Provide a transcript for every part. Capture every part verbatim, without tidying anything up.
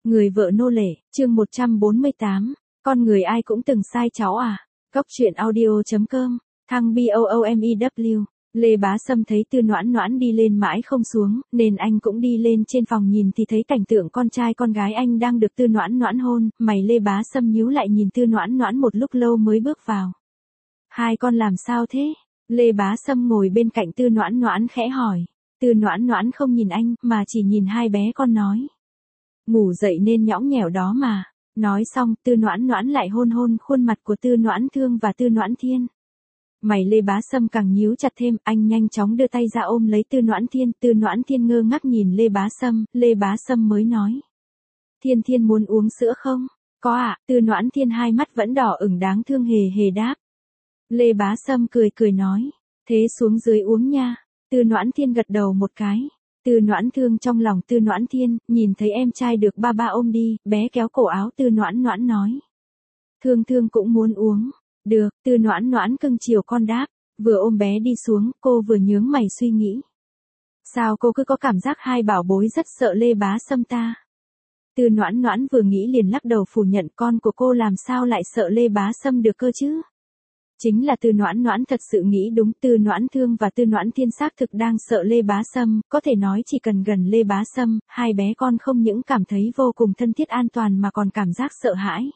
Người vợ nô lệ, chương một trăm bốn mươi tám, con người ai cũng từng sai cháu à. Cốc truyện audio.com, thăng BOOMEW. Lê Bá Sâm thấy Tư Noãn Noãn đi lên mãi không xuống, nên anh cũng đi lên trên phòng nhìn thì thấy cảnh tượng con trai con gái anh đang được Tư Noãn Noãn hôn, mày Lê Bá Sâm nhíu lại nhìn Tư Noãn Noãn một lúc lâu mới bước vào. Hai con làm sao thế? Lê Bá Sâm ngồi bên cạnh Tư Noãn Noãn khẽ hỏi. Tư Noãn Noãn không nhìn anh, mà chỉ nhìn hai bé con nói. Ngủ dậy nên nhõng nhẽo đó mà. Nói xong, Tư Noãn Noãn lại hôn hôn khuôn mặt của Tư Noãn Thương và Tư Noãn Thiên. Mày Lê Bá Sâm càng nhíu chặt thêm, anh nhanh chóng đưa tay ra ôm lấy Tư Noãn Thiên. Tư Noãn Thiên ngơ ngác nhìn Lê Bá Sâm, Lê Bá Sâm mới nói. Thiên Thiên muốn uống sữa không? Có ạ, à, Tư Noãn Thiên hai mắt vẫn đỏ ửng đáng thương hề hề đáp. Lê Bá Sâm cười cười nói, thế xuống dưới uống nha. Tư Noãn Thiên gật đầu một cái. Tư Noãn Thương trong lòng Tư Noãn Thiên, nhìn thấy em trai được ba ba ôm đi, bé kéo cổ áo Tư Noãn Noãn nói. Thương Thương cũng muốn uống. Được, Tư Noãn Noãn cưng chiều con đáp, vừa ôm bé đi xuống, cô vừa nhướng mày suy nghĩ. Sao cô cứ có cảm giác hai bảo bối rất sợ Lê Bá Sâm ta? Tư Noãn Noãn vừa nghĩ liền lắc đầu phủ nhận, con của cô làm sao lại sợ Lê Bá Sâm được cơ chứ? Chính là Tư Noãn Noãn thật sự nghĩ đúng, Tư Noãn Thương và Tư Noãn Thiên xác thực đang sợ Lê Bá Sâm, có thể nói chỉ cần gần Lê Bá Sâm, hai bé con không những cảm thấy vô cùng thân thiết an toàn mà còn cảm giác sợ hãi.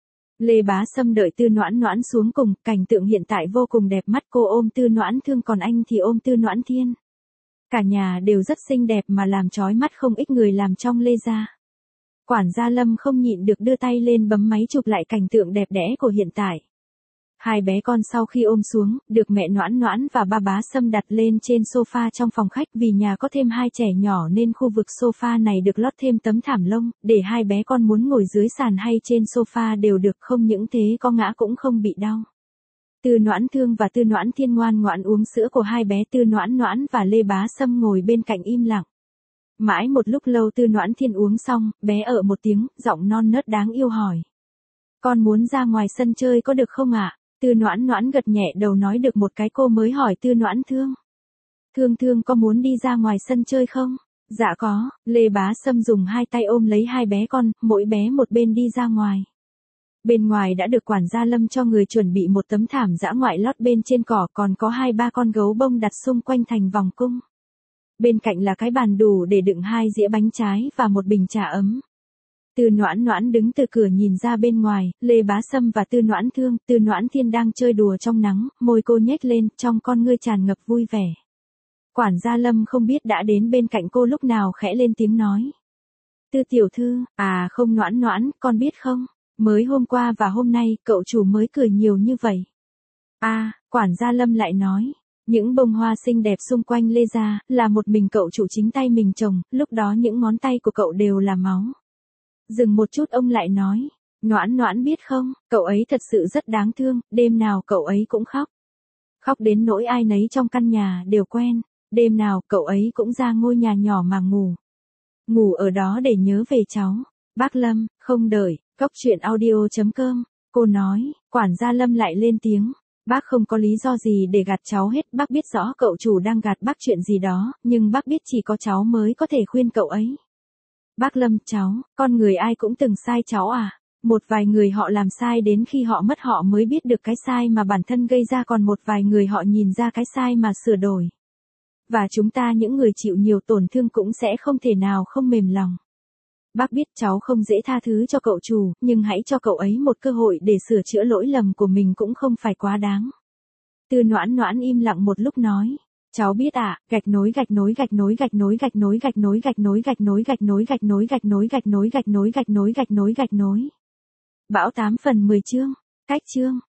Lê Bá Sâm đợi Tư Noãn Noãn xuống cùng, cảnh tượng hiện tại vô cùng đẹp mắt, cô ôm Tư Noãn Thương còn anh thì ôm Tư Noãn Thiên. Cả nhà đều rất xinh đẹp mà làm chói mắt không ít người làm trong Lê gia. Quản gia Lâm không nhịn được đưa tay lên bấm máy chụp lại cảnh tượng đẹp đẽ của hiện tại. Hai bé con sau khi ôm xuống, được mẹ Noãn Noãn và ba Bá Sâm đặt lên trên sofa trong phòng khách, vì nhà có thêm hai trẻ nhỏ nên khu vực sofa này được lót thêm tấm thảm lông, để hai bé con muốn ngồi dưới sàn hay trên sofa đều được, không những thế có ngã cũng không bị đau. Tư Noãn Thương và Tư Noãn Thiên ngoan ngoãn uống sữa của hai bé. Tư Noãn Noãn và Lê Bá Sâm ngồi bên cạnh im lặng. Mãi một lúc lâu Tư Noãn Thiên uống xong, bé ở một tiếng, giọng non nớt đáng yêu hỏi. Con muốn ra ngoài sân chơi có được không ạ? À? Tư Noãn Noãn gật nhẹ đầu nói được một cái, cô mới hỏi Tư Noãn Thương. Thương Thương có muốn đi ra ngoài sân chơi không? Dạ có. Lê Bá Sâm dùng hai tay ôm lấy hai bé con, mỗi bé một bên đi ra ngoài. Bên ngoài đã được quản gia Lâm cho người chuẩn bị một tấm thảm dã ngoại lót bên trên cỏ, còn có hai ba con gấu bông đặt xung quanh thành vòng cung. Bên cạnh là cái bàn đủ để đựng hai dĩa bánh trái và một bình trà ấm. Tư Noãn Noãn đứng từ cửa nhìn ra bên ngoài, Lê Bá Sâm và Tư Noãn Thương, Tư Noãn Thiên đang chơi đùa trong nắng, môi cô nhếch lên, trong con ngươi tràn ngập vui vẻ. Quản gia Lâm không biết đã đến bên cạnh cô lúc nào khẽ lên tiếng nói. Tư tiểu thư, à không Noãn Noãn, con biết không, mới hôm qua và hôm nay, cậu chủ mới cười nhiều như vậy. À, quản gia Lâm lại nói. Những bông hoa xinh đẹp xung quanh Lê gia, là một mình cậu chủ chính tay mình trồng, lúc đó những ngón tay của cậu đều là máu. Dừng một chút ông lại nói, Noãn Noãn biết không, cậu ấy thật sự rất đáng thương, đêm nào cậu ấy cũng khóc. Khóc đến nỗi ai nấy trong căn nhà đều quen, đêm nào cậu ấy cũng ra ngôi nhà nhỏ mà ngủ. Ngủ ở đó để nhớ về cháu. Bác Lâm, không đợi, cốc truyện audio.com, cô nói, quản gia Lâm lại lên tiếng. Bác không có lý do gì để gạt cháu hết, bác biết rõ cậu chủ đang gạt bác chuyện gì đó, nhưng bác biết chỉ có cháu mới có thể khuyên cậu ấy. Bác Lâm, cháu, con người ai cũng từng sai cháu à? Một vài người họ làm sai đến khi họ mất họ mới biết được cái sai mà bản thân gây ra, còn một vài người họ nhìn ra cái sai mà sửa đổi. Và chúng ta những người chịu nhiều tổn thương cũng sẽ không thể nào không mềm lòng. Bác biết cháu không dễ tha thứ cho cậu chủ, nhưng hãy cho cậu ấy một cơ hội để sửa chữa lỗi lầm của mình cũng không phải quá đáng. Tư Noãn Noãn im lặng một lúc nói. Cháu biết ạ, gạch nối gạch nối gạch nối gạch nối gạch nối gạch nối gạch nối gạch nối gạch nối gạch nối gạch nối gạch nối gạch nối gạch nối gạch nối gạch nối. Bão tám phần mười chương. Cách chương.